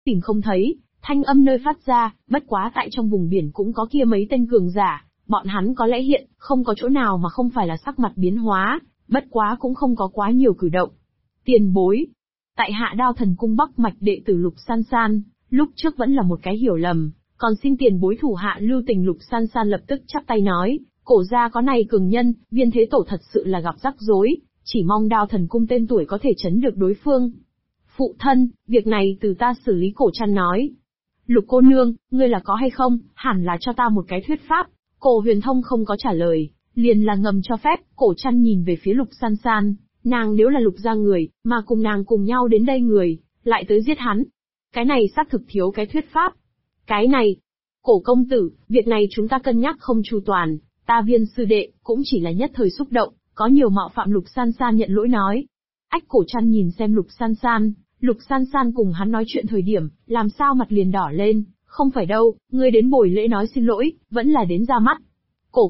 tìm không thấy, thanh âm nơi phát ra, bất quá tại trong vùng biển cũng có kia mấy tên cường giả, bọn hắn có lẽ hiện, không có chỗ nào mà không phải là sắc mặt biến hóa, bất quá cũng không có quá nhiều cử động. Tiền bối. Tại Hạ Đao Thần Cung Bắc mạch đệ tử Lục San San, lúc trước vẫn là một cái hiểu lầm, còn xin tiền bối thủ hạ lưu tình. Lục San San lập tức chắp tay nói, cổ gia có này cường nhân, Viên Thế Tổ thật sự là gặp rắc rối, chỉ mong Đao Thần Cung tên tuổi có thể chấn được đối phương. Phụ thân, việc này từ ta xử lý. Cổ Trăn nói. Lục cô nương, ngươi là có hay không, hẳn là cho ta một cái thuyết pháp. Cổ Huyền Thông không có trả lời, liền là ngầm cho phép. Cổ Trăn nhìn về phía Lục San San, nàng nếu là Lục gia người, mà cùng nàng cùng nhau đến đây người, lại tới giết hắn. Cái này xác thực thiếu cái thuyết pháp. Cái này, Cổ công tử, việc này chúng ta cân nhắc không chu toàn, ta Viên sư đệ, cũng chỉ là nhất thời xúc động, có nhiều mạo phạm. Lục San San nhận lỗi nói. Ách. Cổ Trăn nhìn xem Lục San San cùng hắn nói chuyện thời điểm, làm sao mặt liền đỏ lên, không phải đâu, ngươi đến bồi lễ nói xin lỗi, vẫn là đến ra mắt. Cổ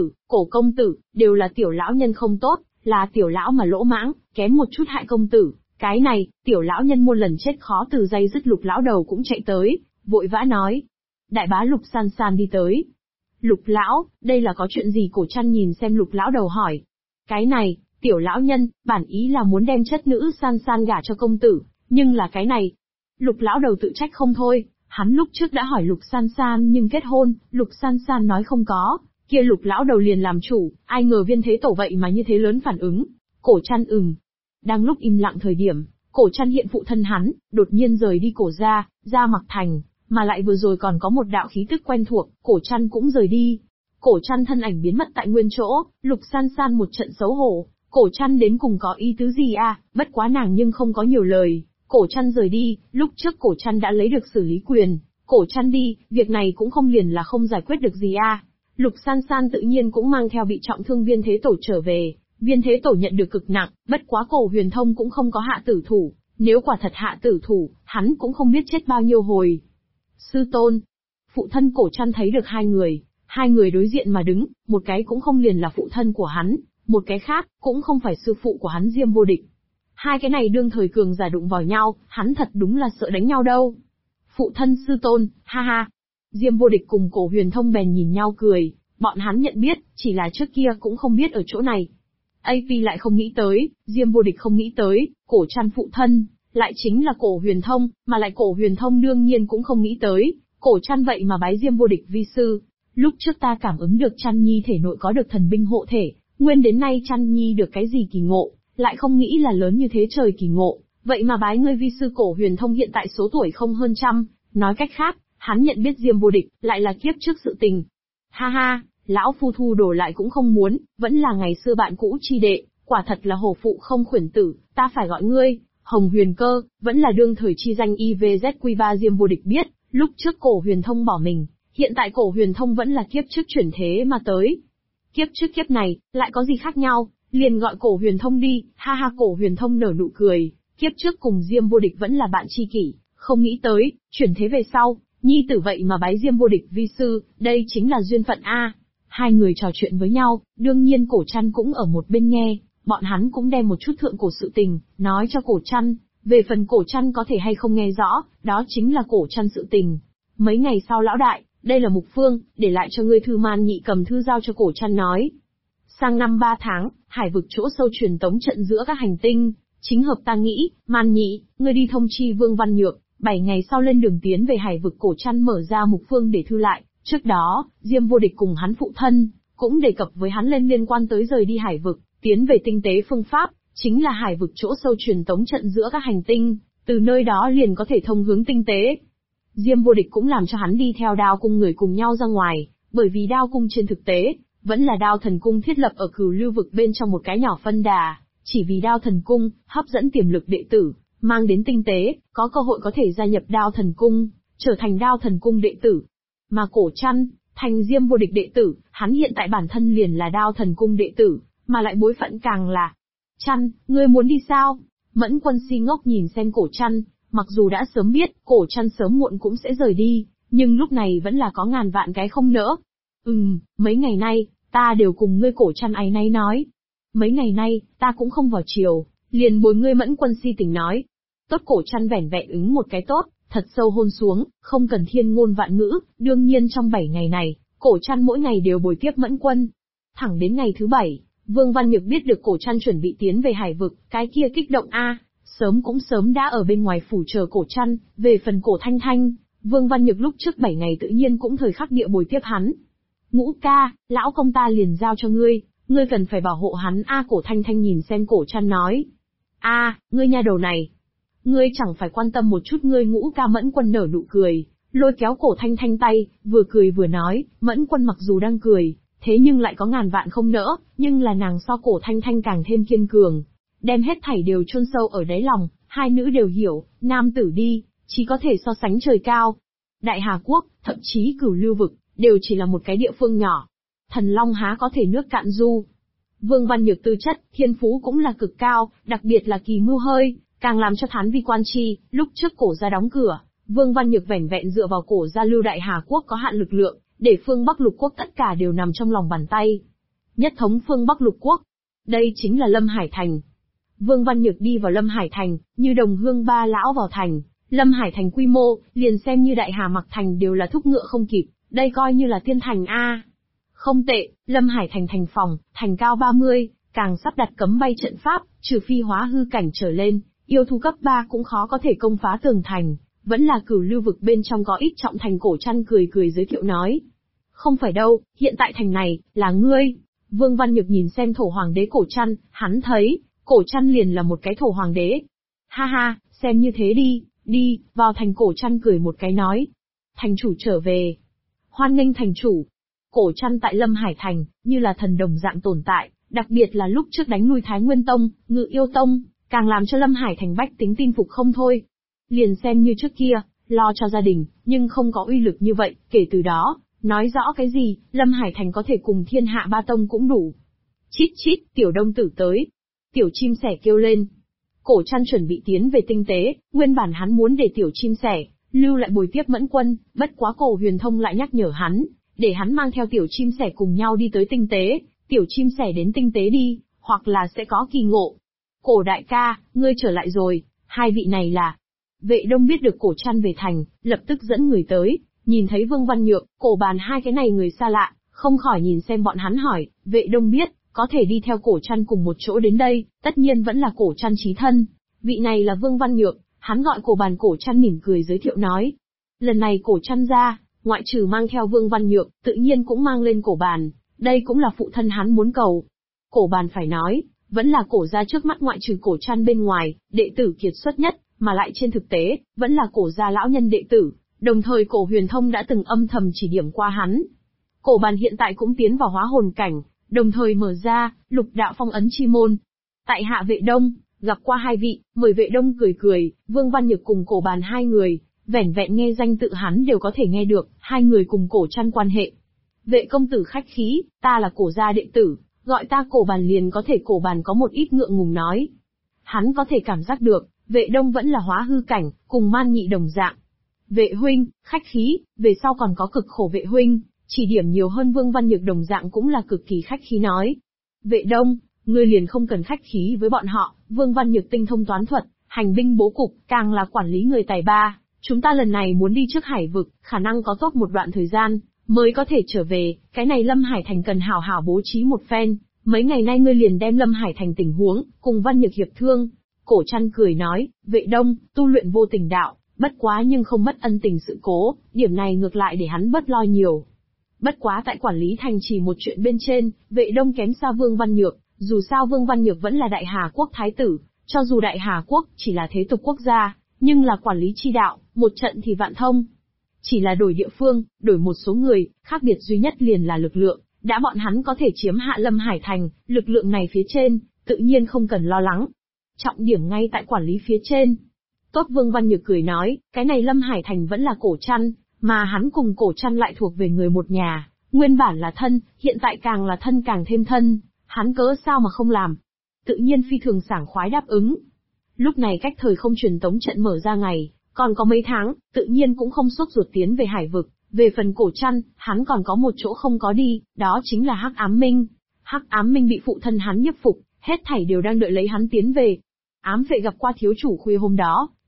công tử, đều là tiểu lão nhân không tốt, là tiểu lão mà lỗ mãng, kém một chút hại công tử, cái này, tiểu lão nhân muôn lần chết khó từ dây dứt. Lục lão đầu cũng chạy tới, vội vã nói. Đại bá. Lục San San đi tới. Lục lão, đây là có chuyện gì? Cổ Trăn nhìn xem Lục lão đầu hỏi. Cái này, tiểu lão nhân, bản ý là muốn đem chất nữ San San gả cho công tử, nhưng là cái này. Lục lão đầu tự trách không thôi, hắn lúc trước đã hỏi Lục San San nhưng kết hôn, Lục San San nói không có, kia Lục lão đầu liền làm chủ, ai ngờ Viên Thế Tổ vậy mà như thế lớn phản ứng. Cổ Trăn Đang lúc im lặng thời điểm, Cổ Trăn hiện phụ thân hắn, đột nhiên rời đi cổ ra, ra Mặc Thành, mà lại vừa rồi còn có một đạo khí tức quen thuộc, Cổ Trăn cũng rời đi. Cổ Trăn thân ảnh biến mất tại nguyên chỗ, Lục San San một trận xấu hổ, Cổ Trăn đến cùng có ý tứ gì à, bất quá nàng nhưng không có nhiều lời. Cổ Trăn rời đi, lúc trước Cổ Trăn đã lấy được xử lý quyền, Cổ Trăn đi, việc này cũng không liền là không giải quyết được gì à. Lục San San tự nhiên cũng mang theo bị trọng thương Viên Thế Tổ trở về, Viên Thế Tổ nhận được cực nặng, bất quá Cổ Huyền Thông cũng không có hạ tử thủ, nếu quả thật hạ tử thủ, hắn cũng không biết chết bao nhiêu hồi. Sư tôn. Phụ thân Cổ Trăn thấy được hai người đối diện mà đứng, một cái cũng không liền là phụ thân của hắn, một cái khác, cũng không phải sư phụ của hắn Diêm Vô Địch. Hai cái này đương thời cường giả đụng vào nhau, hắn thật đúng là sợ đánh nhau đâu. Phụ thân sư tôn, ha ha. Diêm Vô Địch cùng Cổ Huyền Thông bèn nhìn nhau cười, bọn hắn nhận biết, chỉ là trước kia cũng không biết ở chỗ này. AP lại không nghĩ tới, Diêm Vô Địch không nghĩ tới, Cổ Trăn phụ thân, lại chính là Cổ Huyền Thông, mà lại Cổ Huyền Thông đương nhiên cũng không nghĩ tới, Cổ Trăn vậy mà bái Diêm Vô Địch vi sư. Lúc trước ta cảm ứng được Trăn Nhi thể nội có được thần binh hộ thể, nguyên đến nay Trăn Nhi được cái gì kỳ ngộ, lại không nghĩ là lớn như thế trời kỳ ngộ, vậy mà bái ngươi vi sư. Cổ Huyền Thông hiện tại số tuổi không hơn trăm, nói cách khác, hắn nhận biết Diêm Vô Địch, lại là kiếp trước sự tình. Ha ha, lão phu thu đồ lại cũng không muốn, vẫn là ngày xưa bạn cũ chi đệ, quả thật là hổ phụ không khuyển tử, ta phải gọi ngươi Hồng Huyền Cơ, vẫn là đương thời chi danh IVZQ3. Diêm Vô Địch biết, lúc trước Cổ Huyền Thông bỏ mình, hiện tại Cổ Huyền Thông vẫn là kiếp trước chuyển thế mà tới. Kiếp trước kiếp này, lại có gì khác nhau, liền gọi Cổ Huyền Thông đi, ha ha. Cổ Huyền Thông nở nụ cười, kiếp trước cùng Diêm Vô Địch vẫn là bạn tri kỷ, không nghĩ tới, chuyển thế về sau, nhi tử vậy mà bái Diêm Vô Địch vi sư, đây chính là duyên phận a. Hai người trò chuyện với nhau, đương nhiên Cổ Trăn cũng ở một bên nghe, bọn hắn cũng đem một chút thượng cổ sự tình, nói cho Cổ Trăn, về phần Cổ Trăn có thể hay không nghe rõ, đó chính là Cổ Trăn sự tình. Mấy ngày sau lão đại, đây là Mục Phương, để lại cho ngươi thư. Man Nhị cầm thư giao cho Cổ Trăn nói. Sang năm 3 tháng, hải vực chỗ sâu truyền tống trận giữa các hành tinh, chính hợp ta nghĩ, Man Nhị, ngươi đi thông chi Vương Văn Nhược, 7 ngày sau lên đường tiến về hải vực. Cổ Trăn mở ra Mục Phương để thư lại, trước đó, Diêm Vô Địch cùng hắn phụ thân, cũng đề cập với hắn lên liên quan tới rời đi hải vực, tiến về tinh tế phương pháp, chính là hải vực chỗ sâu truyền tống trận giữa các hành tinh, từ nơi đó liền có thể thông hướng tinh tế. Diêm Vô Địch cũng làm cho hắn đi theo Đao Cung người cùng nhau ra ngoài, bởi vì Đao Cung trên thực tế, vẫn là Đao Thần Cung thiết lập ở Cửu Lưu vực bên trong một cái nhỏ phân đà, chỉ vì Đao Thần Cung, hấp dẫn tiềm lực đệ tử, mang đến tinh tế, có cơ hội có thể gia nhập Đao Thần Cung, trở thành Đao Thần Cung đệ tử. Mà Cổ Trăn, thành Diêm Vô Địch đệ tử, hắn hiện tại bản thân liền là Đao Thần Cung đệ tử, mà lại bối phận càng là. Trăn, ngươi muốn đi sao? Mẫn Quân si ngốc nhìn xem Cổ Trăn, mặc dù đã sớm biết, Cổ Trăn sớm muộn cũng sẽ rời đi, nhưng lúc này vẫn là có ngàn vạn cái không nỡ. Mấy ngày nay, ta đều cùng ngươi. Cổ Trăn áy náy nói. Mấy ngày nay, ta cũng không vào chiều, liền bồi ngươi. Mẫn Quân si tỉnh nói. Tốt. Cổ Trăn vẻn vẹn ứng một cái tốt, thật sâu hôn xuống, không cần thiên ngôn vạn ngữ, đương nhiên trong 7 ngày này, Cổ Trăn mỗi ngày đều bồi tiếp Mẫn Quân. Thẳng đến ngày thứ 7, Vương Văn Nhược biết được Cổ Trăn chuẩn bị tiến về Hải Vực, cái kia kích động a, sớm cũng sớm đã ở bên ngoài phủ chờ Cổ Trăn, về phần Cổ Thanh Thanh, Vương Văn Nhược lúc trước 7 ngày tự nhiên cũng thời khắc địa bồi tiếp hắn. Ngũ ca, lão công ta liền giao cho ngươi cần phải bảo hộ hắn a. Cổ Thanh Thanh nhìn xem Cổ Trăn nói. A, ngươi nha đầu này, ngươi chẳng phải quan tâm một chút ngươi Ngũ ca. Mẫn Quân nở nụ cười, lôi kéo Cổ Thanh Thanh tay, vừa cười vừa nói. Mẫn Quân mặc dù đang cười, thế nhưng lại có ngàn vạn không nỡ, nhưng là nàng so Cổ Thanh Thanh càng thêm kiên cường, đem hết thảy đều chôn sâu ở đáy lòng. Hai nữ đều hiểu, nam tử đi, chỉ có thể so sánh trời cao. Đại Hà Quốc, thậm chí Cửu Lưu Vực, đều chỉ là một cái địa phương nhỏ. Thần Long há có thể nước cạn du. Vương Văn Nhược tư chất, thiên phú cũng là cực cao, đặc biệt là kỳ mưu hơi, càng làm cho thán vi quan chi. Lúc trước Cổ gia đóng cửa, Vương Văn Nhược vẻn vẹn dựa vào Cổ gia lưu Đại Hà Quốc có hạn lực lượng, để phương Bắc Lục Quốc tất cả đều nằm trong lòng bàn tay. Nhất thống phương Bắc Lục Quốc, đây chính là Lâm Hải Thành. Vương Văn Nhược đi vào Lâm Hải Thành, như đồng hương ba lão vào thành. Lâm Hải Thành quy mô, liền xem như Đại Hà Mặc Thành đều là thúc ngựa không kịp, đây coi như là tiên thành a. Không tệ, Lâm Hải Thành thành phòng, thành cao 30, càng sắp đặt cấm bay trận pháp, trừ phi hóa hư cảnh trở lên, yêu thú cấp 3 cũng khó có thể công phá tường thành, vẫn là Cửu Lưu Vực bên trong có ít trọng thành. Cổ Trăn cười cười giới thiệu nói. Không phải đâu, hiện tại thành này, là ngươi. Vương Văn Nhược nhìn xem thổ hoàng đế Cổ Trăn, hắn thấy, Cổ Trăn liền là một cái thổ hoàng đế. Ha ha, xem như thế đi, vào thành. Cổ Trăn cười một cái nói. Thành chủ trở về. Hoan nghênh thành chủ. Cổ Trăn tại Lâm Hải Thành, như là thần đồng dạng tồn tại, đặc biệt là lúc trước đánh lui Thái Nguyên Tông, Ngự Yêu Tông, càng làm cho Lâm Hải Thành bách tính tin phục không thôi. Liền xem như trước kia, lo cho gia đình, nhưng không có uy lực như vậy, kể từ đó, nói rõ cái gì, Lâm Hải Thành có thể cùng thiên hạ ba tông cũng đủ. Chít chít, Tiểu Đông Tử tới. Tiểu chim sẻ kêu lên. Cổ Trăn chuẩn bị tiến về tinh tế, nguyên bản hắn muốn để tiểu chim sẻ lưu lại bồi tiếp Mẫn Quân, bất quá Cổ Huyền Thông lại nhắc nhở hắn, để hắn mang theo tiểu chim sẻ cùng nhau đi tới tinh tế. Tiểu chim sẻ đến tinh tế đi, hoặc là sẽ có kỳ ngộ. Cổ đại ca, ngươi trở lại rồi, hai vị này là. Vệ Đông biết được Cổ Trăn về thành, lập tức dẫn người tới, nhìn thấy Vương Văn Nhược, Cổ Bàn hai cái này người xa lạ, không khỏi nhìn xem bọn hắn hỏi. Vệ Đông biết, có thể đi theo Cổ Trăn cùng một chỗ đến đây, tất nhiên vẫn là Cổ Trăn chí thân. Vị này là Vương Văn Nhược, hắn gọi Cổ Bàn. Cổ Trăn mỉm cười giới thiệu nói. Lần này Cổ Trăn ra, ngoại trừ mang theo Vương Văn Nhược, tự nhiên cũng mang lên Cổ Bàn, đây cũng là phụ thân hắn muốn cầu. Cổ Bàn phải nói, vẫn là Cổ gia trước mắt ngoại trừ Cổ Trăn bên ngoài, đệ tử kiệt xuất nhất, mà lại trên thực tế, vẫn là Cổ gia lão nhân đệ tử, đồng thời Cổ Huyền Thông đã từng âm thầm chỉ điểm qua hắn. Cổ Bàn hiện tại cũng tiến vào hóa hồn cảnh, đồng thời mở ra lục đạo phong ấn chi môn. Tại hạ Vệ Đông, gặp qua hai vị. Mời. Vệ Đông cười cười. Vương Văn Nhược cùng Cổ Bàn hai người, vẻn vẹn nghe danh tự hắn đều có thể nghe được, hai người cùng Cổ Trăn quan hệ. Vệ công tử khách khí, ta là Cổ gia đệ tử, gọi ta Cổ Bàn liền có thể. Cổ Bàn có một ít ngượng ngùng nói. Hắn có thể cảm giác được, Vệ Đông vẫn là hóa hư cảnh, cùng Man Nhị đồng dạng. Vệ huynh, khách khí, về sau còn có Cực Khổ vệ huynh, chỉ điểm nhiều hơn. Vương Văn Nhược đồng dạng cũng là cực kỳ khách khí nói. Vệ Đông, ngươi liền không cần khách khí với bọn họ. Vương Văn Nhược tinh thông toán thuật, hành binh bố cục, càng là quản lý người tài ba. Chúng ta lần này muốn đi trước Hải Vực, khả năng có tốt một đoạn thời gian, mới có thể trở về, cái này Lâm Hải Thành cần hảo hảo bố trí một phen. Mấy ngày nay ngươi liền đem Lâm Hải Thành tình huống, cùng Văn Nhược hiệp thương. Cổ Trăn cười nói, Vệ Đông, tu luyện vô tình đạo, bất quá nhưng không mất ân tình sự cố, điểm này ngược lại để hắn bớt lo nhiều. Bất quá tại quản lý thành trì một chuyện bên trên, Vệ Đông kém xa Vương Văn Nhược, dù sao Vương Văn Nhược vẫn là Đại Hà Quốc thái tử, cho dù Đại Hà Quốc chỉ là thế tục quốc gia, nhưng là quản lý chi đạo, một trận thì vạn thông. Chỉ là đổi địa phương, đổi một số người, khác biệt duy nhất liền là lực lượng, đã bọn hắn có thể chiếm hạ Lâm Hải Thành, lực lượng này phía trên, tự nhiên không cần lo lắng. Trọng điểm ngay tại quản lý phía trên. Tốt. Vương Văn Nhược cười nói, cái này Lâm Hải Thành vẫn là Cổ Trăn, mà hắn cùng Cổ Trăn lại thuộc về người một nhà, nguyên bản là thân, hiện tại càng là thân càng thêm thân, hắn cớ sao mà không làm. Tự nhiên phi thường sảng khoái đáp ứng. Lúc này cách thời không truyền tống trận mở ra ngày, còn có mấy tháng, tự nhiên cũng không sốt ruột tiến về Hải Vực. Về phần Cổ Trăn, hắn còn có một chỗ không có đi, đó chính là Hắc Ám Minh. Hắc Ám Minh bị phụ thân hắn nhiếp phục, hết thảy đều đang đợi lấy hắn tiến về. Ám vệ gặp qua thiếu chủ khuya hôm đó,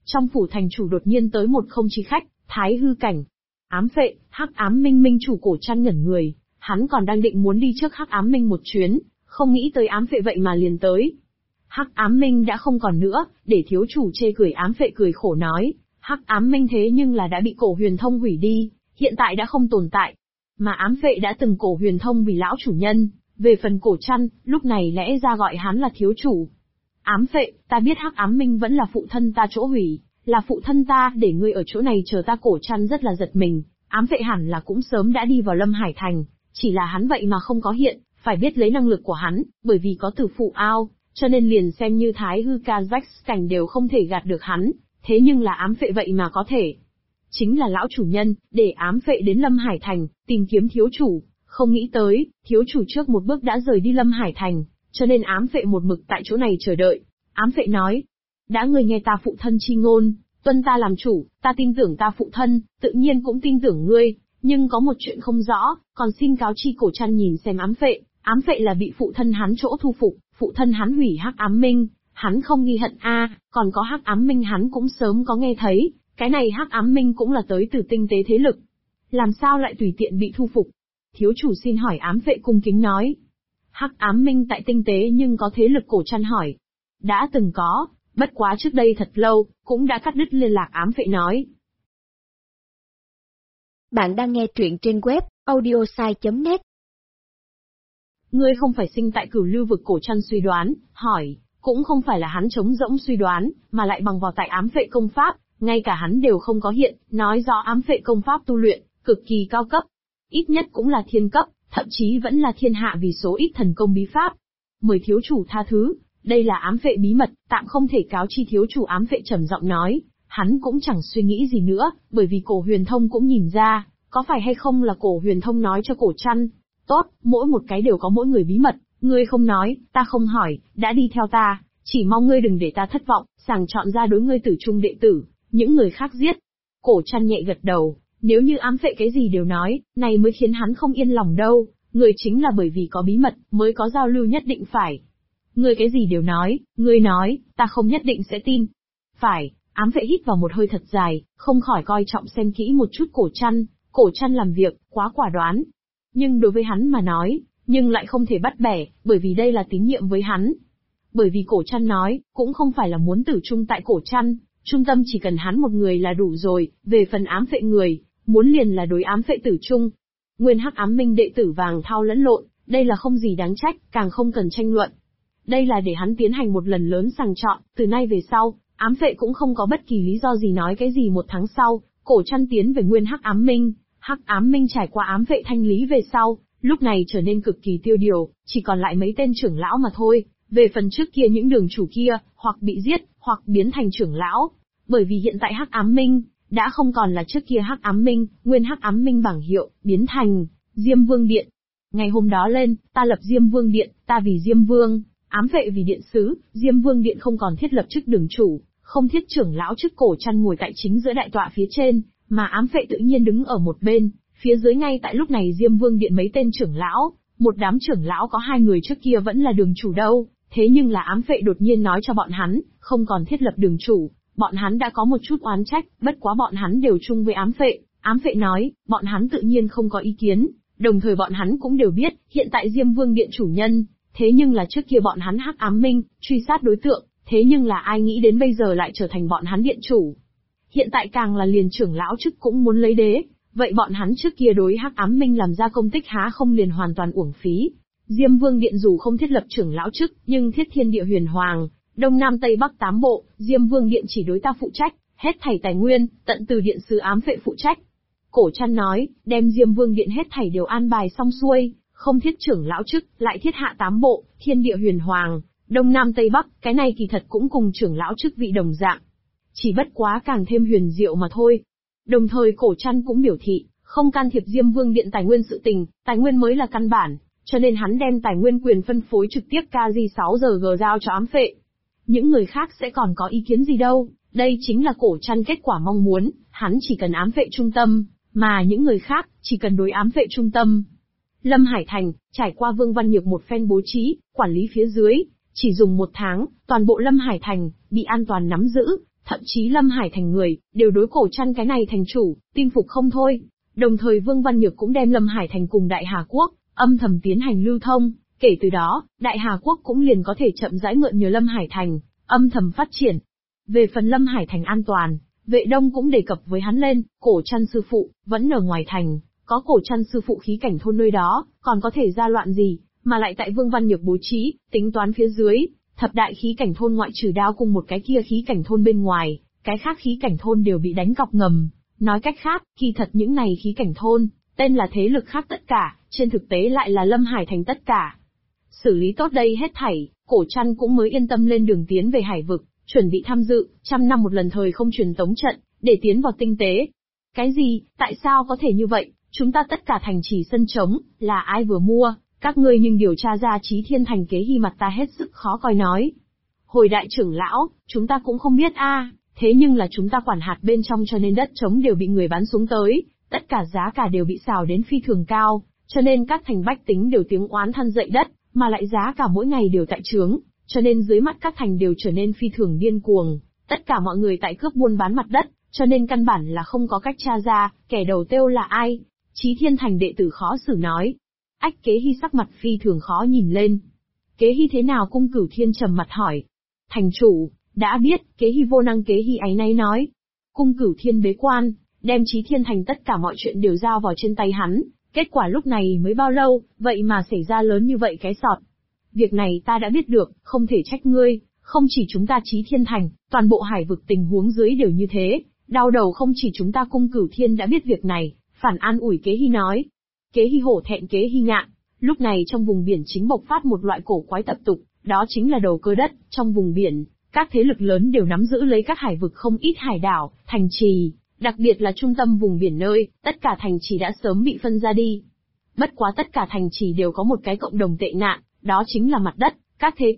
trong phủ thành chủ đột nhiên tới một không chi khách, Thái Hư Cảnh. Ám Phệ, Hắc Ám Minh minh chủ Cổ Trăn ngẩn người, hắn còn đang định muốn đi trước Hắc Ám Minh một chuyến, không nghĩ tới Ám Phệ vậy mà liền tới. Hắc Ám Minh đã không còn nữa, để thiếu chủ chê cười. Ám Phệ cười khổ nói, Hắc Ám Minh thế nhưng là đã bị Cổ Huyền Thông hủy đi, hiện tại đã không tồn tại. Mà Ám Phệ đã từng Cổ Huyền Thông vì lão chủ nhân, về phần Cổ Trăn, lúc này lẽ ra gọi hắn là thiếu chủ. Ám Phệ, ta biết Hắc Ám Minh vẫn là phụ thân ta chỗ hủy, là phụ thân ta để ngươi ở chỗ này chờ ta. Cổ Trăn rất là giật mình, Ám Phệ hẳn là cũng sớm đã đi vào Lâm Hải Thành, chỉ là hắn vậy mà không có hiện, phải biết lấy năng lực của hắn, bởi vì có Tử Phụ Ao, cho nên liền xem như Thái Hư Kazax cảnh đều không thể gạt được hắn, thế nhưng là Ám Phệ vậy mà có thể. Chính là lão chủ nhân, để Ám Phệ đến Lâm Hải Thành, tìm kiếm thiếu chủ, không nghĩ tới, thiếu chủ trước một bước đã rời đi Lâm Hải Thành, cho nên Ám Phệ một mực tại chỗ này chờ đợi. Ám Phệ nói, đã ngươi nghe ta phụ thân chi ngôn, tuân ta làm chủ, ta tin tưởng ta phụ thân, tự nhiên cũng tin tưởng ngươi, nhưng có một chuyện không rõ, còn xin cáo chi. Cổ Trăn nhìn xem Ám Phệ. Ám Phệ là bị phụ thân hắn chỗ thu phục, phụ thân hắn hủy Hắc Ám Minh, hắn không ghi hận còn có Hắc Ám Minh hắn cũng sớm có nghe thấy, cái này Hắc Ám Minh cũng là tới từ tinh tế thế lực. Làm sao lại tùy tiện bị thu phục? Thiếu chủ xin hỏi. Ám Phệ cung kính nói. Hắc Ám Minh tại tinh tế nhưng có thế lực. Cổ Trăn hỏi. Đã từng có, bất quá trước đây thật lâu, cũng đã cắt đứt liên lạc. Ám Phệ nói. Bạn đang nghe truyện trên web audiosai.net. Ngươi không phải sinh tại Cửu Lưu vực. Cổ Trăn suy đoán, hỏi, cũng không phải là hắn trống rỗng suy đoán, mà lại bằng vào tại Ám Phệ công pháp, ngay cả hắn đều không có hiện, nói rõ Ám Phệ công pháp tu luyện, cực kỳ cao cấp. Ít nhất cũng là thiên cấp, thậm chí vẫn là thiên hạ vì số ít thần công bí pháp. Mời thiếu chủ tha thứ, đây là Ám Phệ bí mật, tạm không thể cáo chi thiếu chủ. Ám Phệ trầm giọng nói, hắn cũng chẳng suy nghĩ gì nữa, bởi vì Cổ Huyền Thông cũng nhìn ra, có phải hay không là Cổ Huyền Thông nói cho Cổ Trăn. Tốt, mỗi một cái đều có mỗi người bí mật, ngươi không nói, ta không hỏi, đã đi theo ta, chỉ mong ngươi đừng để ta thất vọng, sàng chọn ra đối ngươi tử trung đệ tử, những người khác giết. Cổ Trăn nhẹ gật đầu, nếu như Ám Phệ cái gì đều nói, này mới khiến hắn không yên lòng đâu, người chính là bởi vì có bí mật, mới có giao lưu nhất định phải. Ngươi cái gì đều nói, ngươi nói, ta không nhất định sẽ tin. Phải. Ám Phệ hít vào một hơi thật dài, không khỏi coi trọng xem kỹ một chút Cổ Trăn. Cổ Trăn làm việc, quá quả đoán. Nhưng đối với hắn mà nói, nhưng lại không thể bắt bẻ, bởi vì đây là tín nhiệm với hắn. Bởi vì Cổ Trăn nói, cũng không phải là muốn tử trung tại Cổ Trăn, trung tâm chỉ cần hắn một người là đủ rồi, về phần Ám Phệ người, muốn liền là đối Ám Phệ tử trung. Nguyên Hắc Ám Minh đệ tử vàng thao lẫn lộn, đây là không gì đáng trách, càng không cần tranh luận. Đây là để hắn tiến hành một lần lớn sàng chọn, từ nay về sau, Ám Phệ cũng không có bất kỳ lý do gì nói cái gì. Một tháng sau, Cổ Trăn tiến về Nguyên Hắc Ám Minh. Hắc Ám Minh trải qua Ám Phệ thanh lý về sau, lúc này trở nên cực kỳ tiêu điều, chỉ còn lại mấy tên trưởng lão mà thôi. Về phần trước kia những đường chủ kia, hoặc bị giết, hoặc biến thành trưởng lão. Bởi vì hiện tại Hắc Ám Minh đã không còn là trước kia Hắc Ám Minh. Nguyên Hắc Ám Minh bảng hiệu biến thành Diêm Vương Điện. Ngày hôm đó lên, ta lập Diêm Vương Điện, ta vì Diêm Vương, Ám Phệ vì điện sứ. Diêm Vương Điện không còn thiết lập chức đường chủ, không thiết trưởng lão chức. Cổ Trăn ngồi tại chính giữa đại tọa phía trên, mà Ám Phệ tự nhiên đứng ở một bên, phía dưới. Ngay tại lúc này Diêm Vương Điện mấy tên trưởng lão, một đám trưởng lão có 2 người trước kia vẫn là đường chủ đâu, thế nhưng là Ám Phệ đột nhiên nói cho bọn hắn, không còn thiết lập đường chủ, bọn hắn đã có một chút oán trách, bất quá bọn hắn đều chung với Ám Phệ. Ám Phệ nói, bọn hắn tự nhiên không có ý kiến, đồng thời bọn hắn cũng đều biết, hiện tại Diêm Vương Điện chủ nhân, thế nhưng là trước kia bọn hắn Hắc Ám Minh, truy sát đối tượng, thế nhưng là ai nghĩ đến bây giờ lại trở thành bọn hắn điện chủ. Hiện tại càng là liền trưởng lão chức cũng muốn lấy đế, vậy bọn hắn trước kia đối Hắc Ám Minh làm ra công tích há không liền hoàn toàn uổng phí. Diêm Vương Điện dù không thiết lập trưởng lão chức, nhưng thiết thiên địa huyền hoàng, đông nam tây bắc 8 bộ, Diêm Vương Điện chỉ đối ta phụ trách, hết thảy tài nguyên, tận từ điện sứ Ám Phệ phụ trách. Cổ Trăn nói, đem Diêm Vương Điện hết thảy đều an bài xong xuôi, không thiết trưởng lão chức, lại thiết hạ 8 bộ, thiên địa huyền hoàng, đông nam tây bắc, cái này kỳ thật cũng cùng trưởng lão chức vị đồng dạng. Chỉ bất quá càng thêm huyền diệu mà thôi. Đồng thời Cổ Trăn cũng biểu thị, không can thiệp Diêm Vương Điện tài nguyên sự tình, tài nguyên mới là căn bản, cho nên hắn đem tài nguyên quyền phân phối trực tiếp KG6GG giao cho Ám Phệ. Những người khác sẽ còn có ý kiến gì đâu, đây chính là Cổ Trăn kết quả mong muốn, hắn chỉ cần Ám Phệ trung tâm, mà những người khác chỉ cần đối Ám Phệ trung tâm. Lâm Hải Thành, trải qua Vương Văn Nhược một phen bố trí, quản lý phía dưới, chỉ dùng 1 tháng, toàn bộ Lâm Hải Thành bị an toàn nắm giữ, thậm chí Lâm Hải Thành người, đều đối Cổ Trăn cái này thành chủ, tin phục không thôi. Đồng thời Vương Văn Nhược cũng đem Lâm Hải Thành cùng Đại Hà Quốc, âm thầm tiến hành lưu thông, kể từ đó, Đại Hà Quốc cũng liền có thể chậm rãi mượn nhờ Lâm Hải Thành, âm thầm phát triển. Về phần Lâm Hải Thành an toàn, Vệ Đông cũng đề cập với hắn lên, Cổ Trăn sư phụ, vẫn ở ngoài thành, có Cổ Trăn sư phụ khí cảnh thôn nơi đó, còn có thể ra loạn gì, mà lại tại Vương Văn Nhược bố trí, tính toán phía dưới, thập đại khí cảnh thôn ngoại trừ đao cùng một cái kia khí cảnh thôn bên ngoài, cái khác khí cảnh thôn đều bị đánh cọc ngầm. Nói cách khác, kỳ thật những này khí cảnh thôn, tên là thế lực khác tất cả, trên thực tế lại là Lâm Hải Thành tất cả. Xử lý tốt đây hết thảy, Cổ Trăn cũng mới yên tâm lên đường tiến về Hải vực, chuẩn bị tham dự, 100 năm một lần thời không truyền tống trận, để tiến vào tinh tế. Cái gì, tại sao có thể như vậy, chúng ta tất cả thành trì sân trống, là ai vừa mua, các ngươi nhưng điều tra ra Chí Thiên Thành kế hy mặt ta hết sức khó coi nói. Hồi đại trưởng lão, chúng ta cũng không biết thế nhưng là chúng ta quản hạt bên trong cho nên đất trống đều bị người bán xuống tới, tất cả giá cả đều bị xào đến phi thường cao, cho nên các thành bách tính đều tiếng oán than dậy đất, mà lại giá cả mỗi ngày đều tại trướng, cho nên dưới mắt các thành đều trở nên phi thường điên cuồng, tất cả mọi người tại cướp buôn bán mặt đất, cho nên căn bản là không có cách tra ra, kẻ đầu tiêu là ai. Chí Thiên Thành đệ tử khó xử nói. Ách Kế Hy sắc mặt phi thường khó nhìn lên. Kế Hy thế nào? Cung Cửu Thiên trầm mặt hỏi. Thành chủ, đã biết, Kế Hy vô năng. Kế Hy áy náy nói. Cung Cửu Thiên bế quan, đem Chí Thiên Thành tất cả mọi chuyện đều giao vào trên tay hắn, kết quả lúc này mới bao lâu, vậy mà xảy ra lớn như vậy cái sọt. Việc này ta đã biết được, không thể trách ngươi, không chỉ chúng ta Chí Thiên Thành, toàn bộ hải vực tình huống dưới đều như thế, đau đầu không chỉ chúng ta. Cung Cửu Thiên đã biết việc này, phản an ủi Kế Hy nói. Kế Hy hổ thẹn Kế Hy ngạn, lúc này trong vùng biển chính bộc phát một loại cổ quái tập tục, đó chính là đầu cơ đất, trong vùng biển, các thế lực lớn đều nắm giữ lấy các hải vực không ít hải đảo, thành trì, đặc biệt là trung tâm vùng biển nơi, tất cả thành trì đã sớm bị phân ra đi. Bất quá tất cả thành trì đều có một cái cộng đồng tệ nạn, đó chính là mặt đất, các thế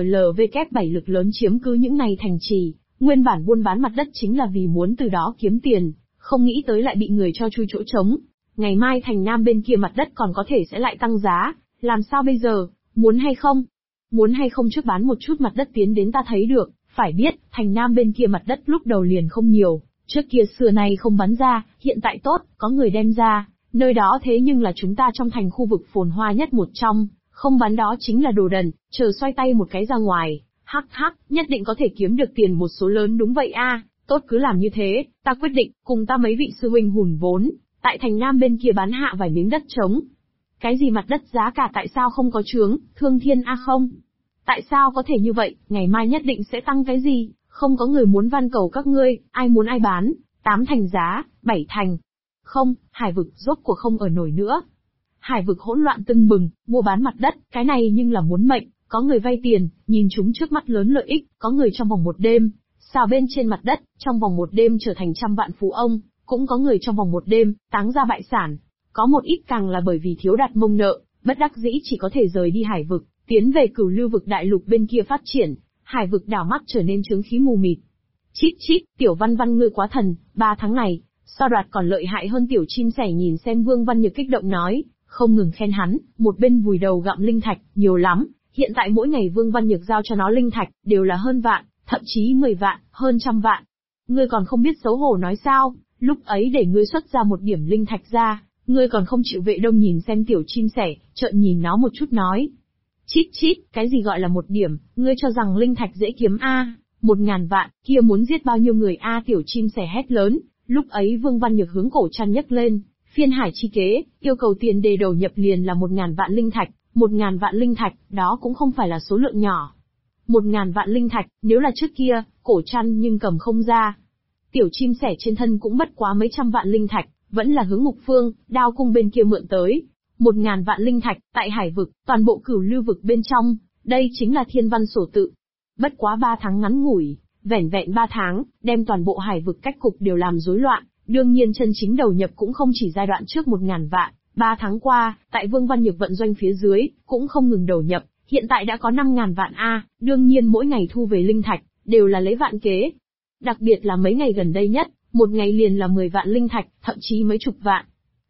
KGLV7 lực lớn chiếm cứ những này thành trì, nguyên bản buôn bán mặt đất chính là vì muốn từ đó kiếm tiền, không nghĩ tới lại bị người cho chui chỗ trống. Ngày mai thành Nam bên kia mặt đất còn có thể sẽ lại tăng giá, làm sao bây giờ, muốn hay không? Muốn hay không trước bán một chút mặt đất tiến đến ta thấy được, phải biết, thành Nam bên kia mặt đất lúc đầu liền không nhiều, trước kia xưa nay không bán ra, hiện tại tốt, có người đem ra, nơi đó thế nhưng là chúng ta trong thành khu vực phồn hoa nhất một trong, không bán đó chính là đồ đần, chờ xoay tay một cái ra ngoài, hắc hắc, nhất định có thể kiếm được tiền một số lớn đúng vậy tốt cứ làm như thế, ta quyết định, cùng ta mấy vị sư huynh hùn vốn, tại thành Nam bên kia bán hạ vài miếng đất trống. Cái gì mặt đất giá cả tại sao không có chướng, Thương Thiên không? Tại sao có thể như vậy, ngày mai nhất định sẽ tăng cái gì, không có người muốn van cầu các ngươi, ai muốn ai bán, 8 thành giá, 7 thành. Không, hải vực rốt cuộc không ở nổi nữa. Hải vực hỗn loạn tưng bừng, mua bán mặt đất, cái này nhưng là muốn mệnh, có người vay tiền, nhìn chúng trước mắt lớn lợi ích, có người trong vòng một đêm, xào bên trên mặt đất, trong vòng một đêm trở thành trăm vạn phú ông, cũng có người trong vòng một đêm, táng ra bại sản. Có một ít càng là bởi vì thiếu đặt mông nợ, bất đắc dĩ chỉ có thể rời đi hải vực, tiến về Cửu Lưu vực đại lục bên kia phát triển, hải vực đảo mắt trở nên chướng khí mù mịt. Chít chít, Tiểu Văn Văn ngươi quá thần, 3 tháng này, so đoạt còn lợi hại hơn Tiểu Chim Sẻ nhìn xem Vương Văn Nhược kích động nói, không ngừng khen hắn, một bên vùi đầu gặm linh thạch, nhiều lắm, hiện tại mỗi ngày Vương Văn Nhược giao cho nó linh thạch, đều là hơn vạn, thậm chí 10 vạn, hơn trăm vạn. Ngươi còn không biết xấu hổ nói sao, lúc ấy để ngươi xuất ra một điểm linh thạch ra, ngươi còn không chịu. Vệ Đông nhìn xem Tiểu Chim Sẻ, trợn nhìn nó một chút nói. Chít chít, cái gì gọi là một điểm, ngươi cho rằng linh thạch dễ kiếm 1.000 vạn, kia muốn giết bao nhiêu người Tiểu Chim Sẻ hét lớn, lúc ấy Vương Văn Nhược hướng Cổ Trăn nhấc lên, phiên hải chi kế, yêu cầu tiền đề đầu nhập liền là 1.000 vạn linh thạch, 1.000 vạn linh thạch, đó cũng không phải là số lượng nhỏ. 1.000 vạn linh thạch, nếu là trước kia, Cổ Trăn nhưng cầm không ra. Tiểu Chim Sẻ trên thân cũng bất quá mấy trăm vạn linh thạch, vẫn là hướng Ngục Phương, Đao Cung bên kia mượn tới. 1.000 vạn linh thạch, tại hải vực, toàn bộ Cửu Lưu vực bên trong, đây chính là thiên văn sổ tự. Bất quá 3 tháng ngắn ngủi, vẻn vẹn 3 tháng, đem toàn bộ hải vực cách cục đều làm rối loạn, đương nhiên chân chính đầu nhập cũng không chỉ giai đoạn trước 1.000 vạn, 3 tháng qua, tại Vương Văn Nhược vận doanh phía dưới, cũng không ngừng đầu nhập, hiện tại đã có 5.000 vạn đương nhiên mỗi ngày thu về linh thạch, đều là lấy vạn kế. Đặc biệt là mấy ngày gần đây nhất, một ngày liền là 10 vạn linh thạch, thậm chí mấy chục vạn.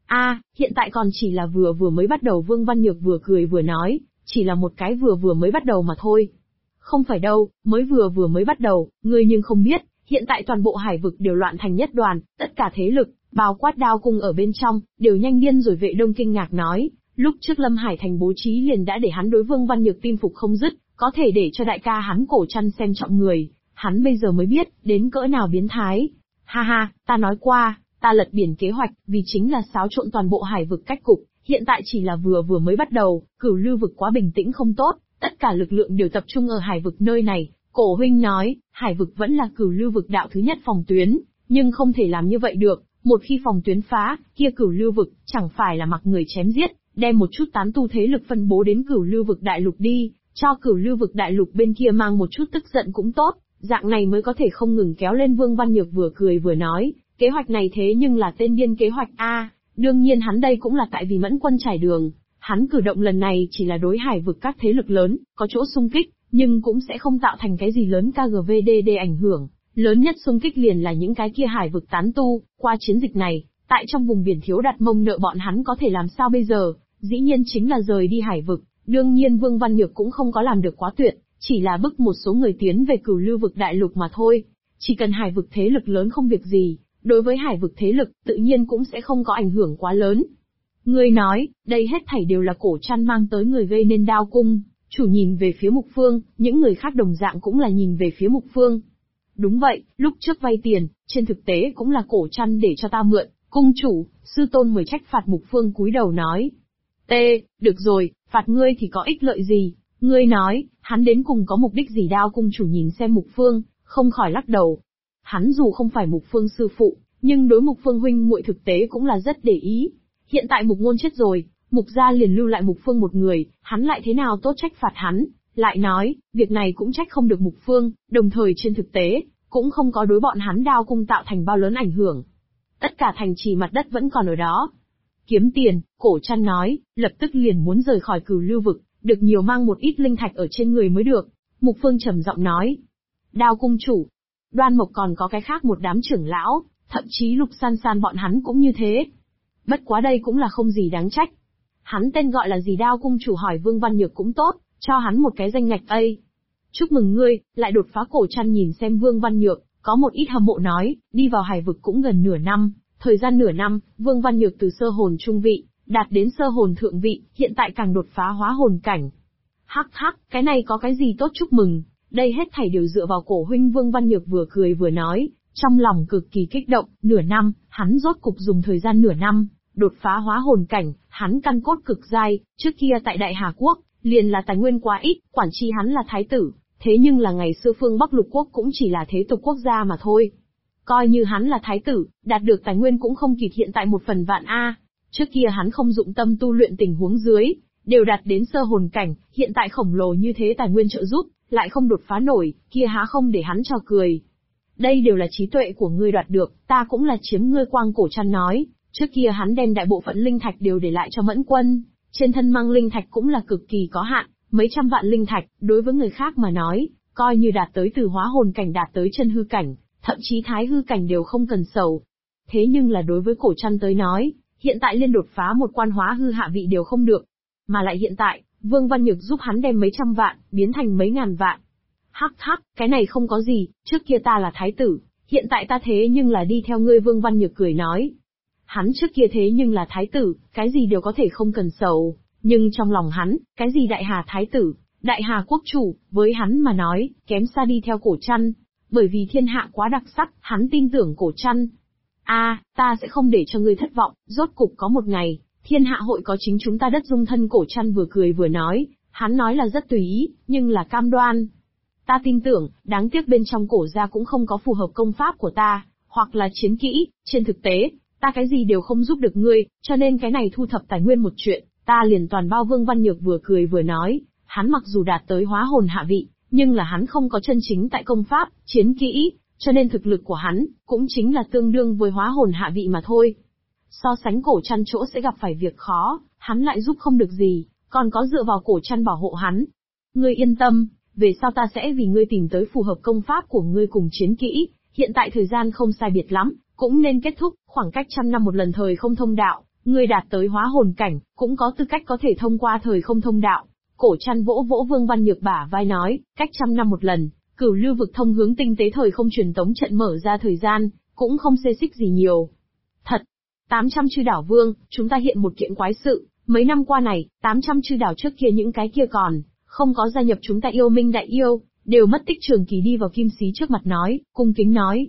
Hiện tại còn chỉ là vừa mới bắt đầu. Vương Văn Nhược vừa cười vừa nói, chỉ là một cái vừa mới bắt đầu mà thôi. Không phải đâu, mới vừa mới bắt đầu, ngươi nhưng không biết, Hiện tại toàn bộ hải vực đều loạn thành nhất đoàn, tất cả thế lực, bao quát Đao Cung ở bên trong, đều nhanh điên rồi. Vệ Đông kinh ngạc nói, lúc trước Lâm Hải Thành bố trí liền đã để hắn đối Vương Văn Nhược tin phục không dứt, có thể để cho đại ca hắn Cổ Trăn xem trọng người, hắn bây giờ mới biết, đến cỡ nào biến thái. Ha ha, ta nói qua, ta lật biển kế hoạch, vì chính là xáo trộn toàn bộ hải vực cách cục, hiện tại chỉ là vừa mới bắt đầu, Cửu Lưu vực quá bình tĩnh không tốt, tất cả lực lượng đều tập trung ở hải vực nơi này. Cổ huynh nói, hải vực vẫn là Cửu Lưu vực đạo thứ nhất phòng tuyến, nhưng không thể làm như vậy được, một khi phòng tuyến phá, kia Cửu Lưu vực, chẳng phải là mặc người chém giết, đem một chút tán tu thế lực phân bố đến Cửu Lưu vực đại lục đi, cho Cửu Lưu vực đại lục bên kia mang một chút tức giận cũng tốt, dạng này mới có thể không ngừng kéo lên. Vương Văn Nhược vừa cười vừa nói, kế hoạch này thế nhưng là tên điên kế hoạch a, đương nhiên hắn đây cũng là tại vì Mẫn Quân trải đường, hắn cử động lần này chỉ là đối hải vực các thế lực lớn, có chỗ xung kích, nhưng cũng sẽ không tạo thành cái gì lớn KGVDD ảnh hưởng, lớn nhất xung kích liền là những cái kia hải vực tán tu, qua chiến dịch này, tại trong vùng biển thiếu đặt mông nợ bọn hắn có thể làm sao bây giờ, dĩ nhiên chính là rời đi hải vực, đương nhiên Vương Văn Nhược cũng không có làm được quá tuyệt, chỉ là bức một số người tiến về Cửu Lưu vực đại lục mà thôi, chỉ cần hải vực thế lực lớn không việc gì, đối với hải vực thế lực, tự nhiên cũng sẽ không có ảnh hưởng quá lớn. Ngươi nói, đây hết thảy đều là Cổ Trăn mang tới người gây nên Đao Cung. Chủ nhìn về phía Mục Phương, những người khác đồng dạng cũng là nhìn về phía Mục Phương. Đúng vậy, lúc trước vay tiền, trên thực tế cũng là Cổ Trăn để cho ta mượn, cung chủ, sư tôn mới trách phạt. Mục Phương cúi đầu nói. Được rồi, phạt ngươi thì có ích lợi gì, ngươi nói, hắn đến cùng có mục đích gì? Đao cung chủ nhìn xem Mục Phương, không khỏi lắc đầu. Hắn dù không phải Mục Phương sư phụ, nhưng đối Mục Phương huynh muội thực tế cũng là rất để ý. Hiện tại Mục Ngôn chết rồi, Mục gia liền lưu lại Mục Phương một người, hắn lại thế nào tốt trách phạt hắn, lại nói, việc này cũng trách không được Mục Phương, đồng thời trên thực tế, cũng không có đối bọn hắn Đao cung tạo thành bao lớn ảnh hưởng. Tất cả thành trì mặt đất vẫn còn ở đó. Kiếm tiền, Cổ Trăn nói, lập tức liền muốn rời khỏi Cửu Lưu vực, được nhiều mang một ít linh thạch ở trên người mới được. Mục Phương trầm giọng nói. Đao cung chủ, Đoan Mộc còn có cái khác một đám trưởng lão, thậm chí Lục San San bọn hắn cũng như thế. Bất quá đây cũng là không gì đáng trách. Hắn tên gọi là gì? Đao cung chủ hỏi. Vương Văn Nhược cũng tốt, cho hắn một cái danh ngạch ấy. Chúc mừng ngươi, lại đột phá. Cổ Trăn nhìn xem Vương Văn Nhược, có một ít hâm mộ nói, đi vào hải vực cũng gần nửa năm, thời gian nửa năm, Vương Văn Nhược từ sơ hồn trung vị, đạt đến sơ hồn thượng vị, hiện tại càng đột phá hóa hồn cảnh. Hắc, cái này có cái gì tốt chúc mừng, đây hết thảy đều dựa vào Cổ huynh. Vương Văn Nhược vừa cười vừa nói, trong lòng cực kỳ kích động. Nửa năm, hắn rốt cục dùng thời gian nửa năm, đột phá hóa hồn cảnh, hắn căn cốt cực dai, trước kia tại Đại Hà Quốc, liền là tài nguyên quá ít, quản chi hắn là thái tử, thế nhưng là ngày xưa phương Bắc lục quốc cũng chỉ là thế tục quốc gia mà thôi. Coi như hắn là thái tử, đạt được tài nguyên cũng không kịp hiện tại 1/1000 a. Trước kia hắn không dụng tâm tu luyện tình huống dưới, đều đạt đến sơ hồn cảnh, hiện tại khổng lồ như thế tài nguyên trợ giúp, lại không đột phá nổi, kia há không để hắn cho cười. Đây đều là trí tuệ của ngươi đoạt được, ta cũng là chiếm ngươi quang. Cổ Trăn nói, trước kia hắn đem đại bộ phận linh thạch đều để lại cho Mẫn Quân, trên thân mang linh thạch cũng là cực kỳ có hạn, mấy trăm vạn linh thạch, đối với người khác mà nói, coi như đạt tới từ hóa hồn cảnh đạt tới chân hư cảnh, thậm chí thái hư cảnh đều không cần sầu. Thế nhưng là đối với Cổ Trăn tới nói, hiện tại liên đột phá một quan hóa hư hạ vị đều không được. Mà lại hiện tại, Vương Văn Nhược giúp hắn đem mấy trăm vạn, biến thành mấy ngàn vạn. Hắc, cái này không có gì, trước kia ta là thái tử, hiện tại ta thế nhưng là đi theo ngươi. Vương Văn Nhược cười nói. Hắn trước kia thế nhưng là thái tử, cái gì đều có thể không cần sầu, nhưng trong lòng hắn, cái gì Đại Hà thái tử, Đại Hà quốc chủ, với hắn mà nói, kém xa đi theo Cổ Trăn. Bởi vì thiên hạ quá đặc sắc, hắn tin tưởng Cổ Trăn. Ta sẽ không để cho ngươi thất vọng, rốt cục có một ngày, thiên hạ hội có chính chúng ta đất dung thân. Cổ Trăn vừa cười vừa nói, hắn nói là rất tùy ý, nhưng là cam đoan. Ta tin tưởng, đáng tiếc bên trong Cổ gia cũng không có phù hợp công pháp của ta, hoặc là chiến kỹ, trên thực tế, ta cái gì đều không giúp được ngươi, cho nên cái này thu thập tài nguyên một chuyện, ta liền toàn bao. Vương Văn Nhược vừa cười vừa nói, hắn mặc dù đạt tới hóa hồn hạ vị, nhưng là hắn không có chân chính tại công pháp, chiến kỹ, cho nên thực lực của hắn, cũng chính là tương đương với hóa hồn hạ vị mà thôi. So sánh Cổ Trăn chỗ sẽ gặp phải việc khó, hắn lại giúp không được gì, còn có dựa vào Cổ Trăn bảo hộ hắn. Ngươi yên tâm, về sau ta sẽ vì ngươi tìm tới phù hợp công pháp của ngươi cùng chiến kỹ, hiện tại thời gian không sai biệt lắm, cũng nên kết thúc, khoảng cách 100 năm một lần thời không thông đạo, ngươi đạt tới hóa hồn cảnh, cũng có tư cách có thể thông qua thời không thông đạo. Cổ Trăn vỗ vỗ Vương Văn Nhược bả vai nói, cách 100 năm một lần, Cửu Lưu vực thông hướng tinh tế thời không truyền tống trận mở ra thời gian, cũng không xê xích gì nhiều. Thật, 800 chư đảo vương, chúng ta hiện một kiện quái sự, mấy năm qua này, 800 chư đảo trước kia những cái kia còn không có gia nhập chúng ta yêu minh đại yêu, đều mất tích. Trường Kỳ đi vào Kim Xí trước mặt nói, cung kính nói.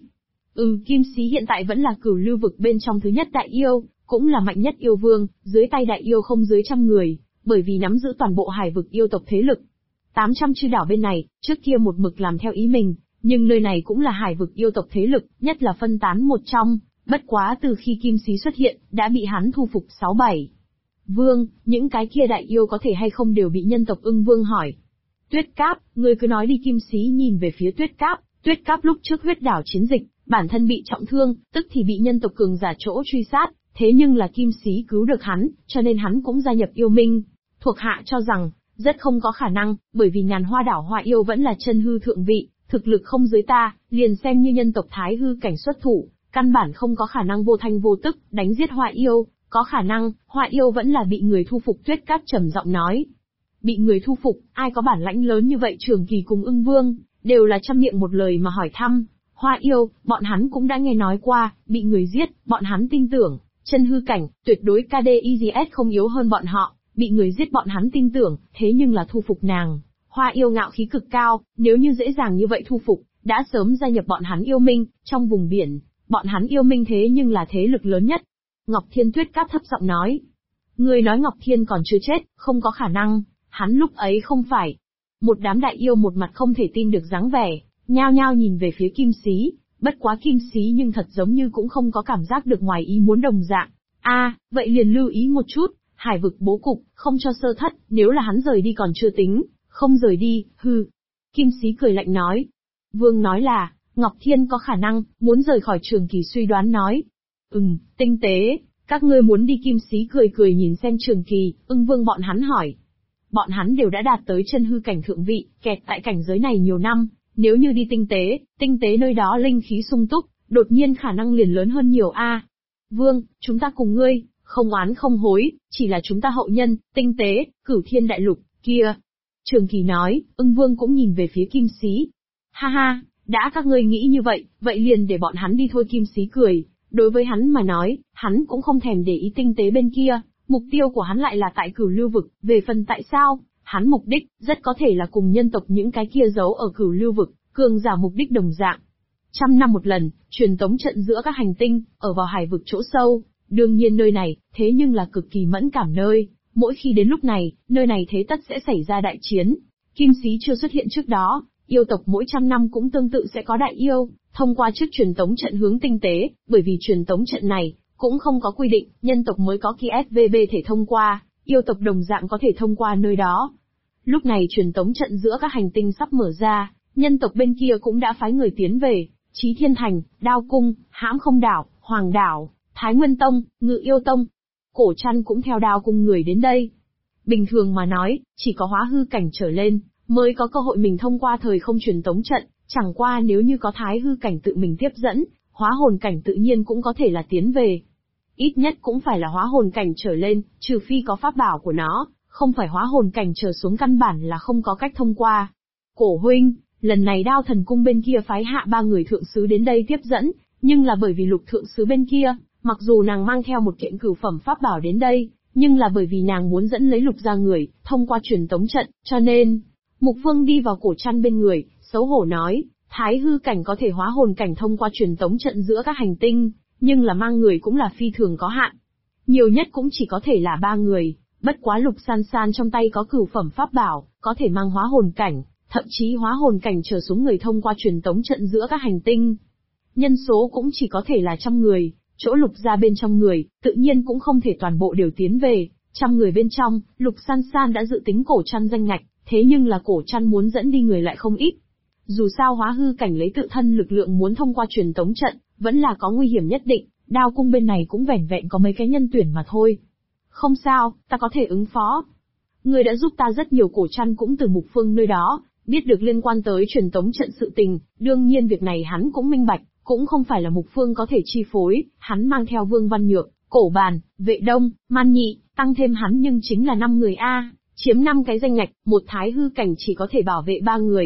Kim Xí hiện tại vẫn là Cửu Lưu vực bên trong thứ nhất đại yêu, cũng là mạnh nhất yêu vương, dưới tay đại yêu không dưới 100 người, bởi vì nắm giữ toàn bộ hải vực yêu tộc thế lực. 800 chư đảo bên này, trước kia một mực làm theo ý mình, nhưng nơi này cũng là hải vực yêu tộc thế lực, nhất là phân tán một trong, bất quá từ khi Kim Xí xuất hiện, đã bị hắn thu phục 6-7. Vương, những cái kia đại yêu có thể hay không đều bị nhân tộc Ưng Vương hỏi. Tuyết Cáp, ngươi cứ nói đi. Kim Xí nhìn về phía Tuyết Cáp lúc trước huyết đảo chiến dịch, bản thân bị trọng thương, tức thì bị nhân tộc cường giả chỗ truy sát, thế nhưng là Kim Xí cứu được hắn, cho nên hắn cũng gia nhập yêu minh. Thuộc hạ cho rằng, rất không có khả năng, bởi vì Ngàn Hoa đảo Hoa yêu vẫn là chân hư thượng vị, thực lực không dưới ta, liền xem như nhân tộc Thái hư cảnh xuất thủ, căn bản không có khả năng vô thanh vô tức đánh giết Hoa yêu, có khả năng, Hoa yêu vẫn là bị người thu phục. Tuyết Cáp trầm giọng nói. Bị người thu phục, ai có bản lãnh lớn như vậy? Trường Kỳ cùng Ưng Vương đều là trăm miệng một lời mà hỏi thăm. Hoa yêu, bọn hắn cũng đã nghe nói qua, bị người giết, bọn hắn tin tưởng, chân hư cảnh, tuyệt đối KDIGS không yếu hơn bọn họ, bị người giết bọn hắn tin tưởng, thế nhưng là thu phục nàng. Hoa yêu ngạo khí cực cao, nếu như dễ dàng như vậy thu phục, đã sớm gia nhập bọn hắn yêu minh, trong vùng biển, bọn hắn yêu minh thế nhưng là thế lực lớn nhất. Ngọc Thiên. Tuyết Cáp thấp giọng nói. Người nói Ngọc Thiên còn chưa chết, không có khả năng, hắn lúc ấy không phải. Một đám đại yêu một mặt không thể tin được dáng vẻ, nhao nhao nhìn về phía Kim Xí, bất quá Kim Xí nhưng thật giống như cũng không có cảm giác được ngoài ý muốn đồng dạng. Vậy liền lưu ý một chút, hải vực bố cục, không cho sơ thất, nếu là hắn rời đi còn chưa tính, không rời đi, hừ. Kim Xí cười lạnh nói. Vương nói là, Ngọc Thiên có khả năng, muốn rời khỏi. Trường Kỳ suy đoán nói. Tinh tế, các ngươi muốn đi? Kim Xí cười cười nhìn xem Trường Kỳ, Ưng Vương bọn hắn hỏi. Bọn hắn đều đã đạt tới chân hư cảnh thượng vị, kẹt tại cảnh giới này nhiều năm, nếu như đi tinh tế nơi đó linh khí sung túc, đột nhiên khả năng liền lớn hơn nhiều. Vương, chúng ta cùng ngươi, không oán không hối, chỉ là chúng ta hậu nhân, tinh tế, Cửu Thiên đại lục, kia. Trường Kỳ nói, Ưng Vương cũng nhìn về phía Kim Xí. Ha ha, đã các ngươi nghĩ như vậy, vậy liền để bọn hắn đi thôi. Kim Xí cười, đối với hắn mà nói, hắn cũng không thèm để ý tinh tế bên kia, mục tiêu của hắn lại là tại Cửu Lưu vực. Về phần tại sao, hắn mục đích, rất có thể là cùng nhân tộc những cái kia giấu ở Cửu Lưu vực, cường giả mục đích đồng dạng. 100 năm một lần, truyền tống trận giữa các hành tinh, ở vào hải vực chỗ sâu, đương nhiên nơi này, thế nhưng là cực kỳ mẫn cảm nơi, mỗi khi đến lúc này, nơi này thế tất sẽ xảy ra đại chiến. Kim Xí chưa xuất hiện trước đó, yêu tộc mỗi 100 năm cũng tương tự sẽ có đại yêu, thông qua trước truyền tống trận hướng tinh tế, bởi vì truyền tống trận này, cũng không có quy định, nhân tộc mới có khi SVB thể thông qua, yêu tộc đồng dạng có thể thông qua nơi đó. Lúc này truyền tống trận giữa các hành tinh sắp mở ra, nhân tộc bên kia cũng đã phái người tiến về, Chí Thiên Thành, Đao Cung, Hãm Không Đảo, Hoàng Đảo, Thái Nguyên Tông, Ngự Yêu Tông. Cổ Trăn cũng theo Đao Cung người đến đây. Bình thường mà nói, chỉ có hóa hư cảnh trở lên, mới có cơ hội mình thông qua thời không truyền tống trận, chẳng qua nếu như có thái hư cảnh tự mình tiếp dẫn, hóa hồn cảnh tự nhiên cũng có thể là tiến về. Ít nhất cũng phải là hóa hồn cảnh trở lên, trừ phi có pháp bảo của nó, không phải hóa hồn cảnh trở xuống căn bản là không có cách thông qua. Cổ huynh, lần này Đao Thần Cung bên kia phái hạ 3 người thượng sứ đến đây tiếp dẫn, nhưng là bởi vì Lục thượng sứ bên kia, mặc dù nàng mang theo một kiện cửu phẩm pháp bảo đến đây, nhưng là bởi vì nàng muốn dẫn lấy Lục ra người, thông qua truyền tống trận, cho nên, Mục Phương đi vào Cổ Trăn bên người, xấu hổ nói, thái hư cảnh có thể hóa hồn cảnh thông qua truyền tống trận giữa các hành tinh, nhưng là mang người cũng là phi thường có hạn. Nhiều nhất cũng chỉ có thể là 3 người, bất quá Lục San San trong tay có cửu phẩm pháp bảo, có thể mang hóa hồn cảnh, thậm chí hóa hồn cảnh trở xuống người thông qua truyền tống trận giữa các hành tinh. Nhân số cũng chỉ có thể là 100 người, chỗ Lục ra bên trong người, tự nhiên cũng không thể toàn bộ đều tiến về, 100 người bên trong, Lục San San đã dự tính Cổ Trăn danh ngạch, thế nhưng là Cổ Trăn muốn dẫn đi người lại không ít. Dù sao hóa hư cảnh lấy tự thân lực lượng muốn thông qua truyền tống trận, vẫn là có nguy hiểm nhất định, Đao Cung bên này cũng vẻn vẹn có mấy cái nhân tuyển mà thôi. Không sao, ta có thể ứng phó. Người đã giúp ta rất nhiều. Cổ Trăn cũng từ Mục Phương nơi đó, biết được liên quan tới truyền tống trận sự tình, đương nhiên việc này hắn cũng minh bạch, cũng không phải là Mục Phương có thể chi phối, hắn mang theo Vương Văn Nhược, Cổ Bàn, Vệ Đông, Man Nhị, tăng thêm hắn nhưng chính là 5 người chiếm 5 cái danh ngạch, một thái hư cảnh chỉ có thể bảo vệ 3 người.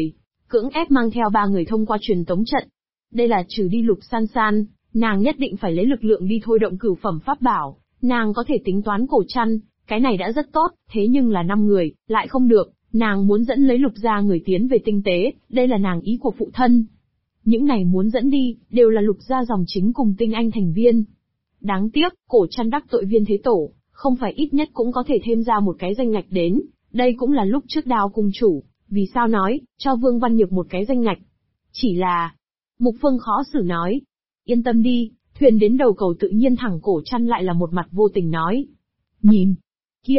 cưỡng ép mang theo 3 người thông qua truyền tống trận. Đây là trừ đi Lục San San, nàng nhất định phải lấy lực lượng đi thôi động cửu phẩm pháp bảo, nàng có thể tính toán Cổ Trăn, cái này đã rất tốt, thế nhưng là 5 người, lại không được, nàng muốn dẫn lấy Lục gia người tiến về tinh tế, đây là nàng ý của phụ thân. Những này muốn dẫn đi, đều là Lục gia dòng chính cùng tinh anh thành viên. Đáng tiếc, Cổ Trăn đắc tội Viên Thế Tổ, không phải ít nhất cũng có thể thêm ra một cái danh ngạch đến, đây cũng là lúc trước Đao cung chủ, vì sao nói, cho Vương Văn Nhược một cái danh ngạch. Chỉ là, Mục Phương khó xử nói, yên tâm đi, thuyền đến đầu cầu tự nhiên thẳng. Cổ Trăn lại là một mặt vô tình nói. Nhìn, kia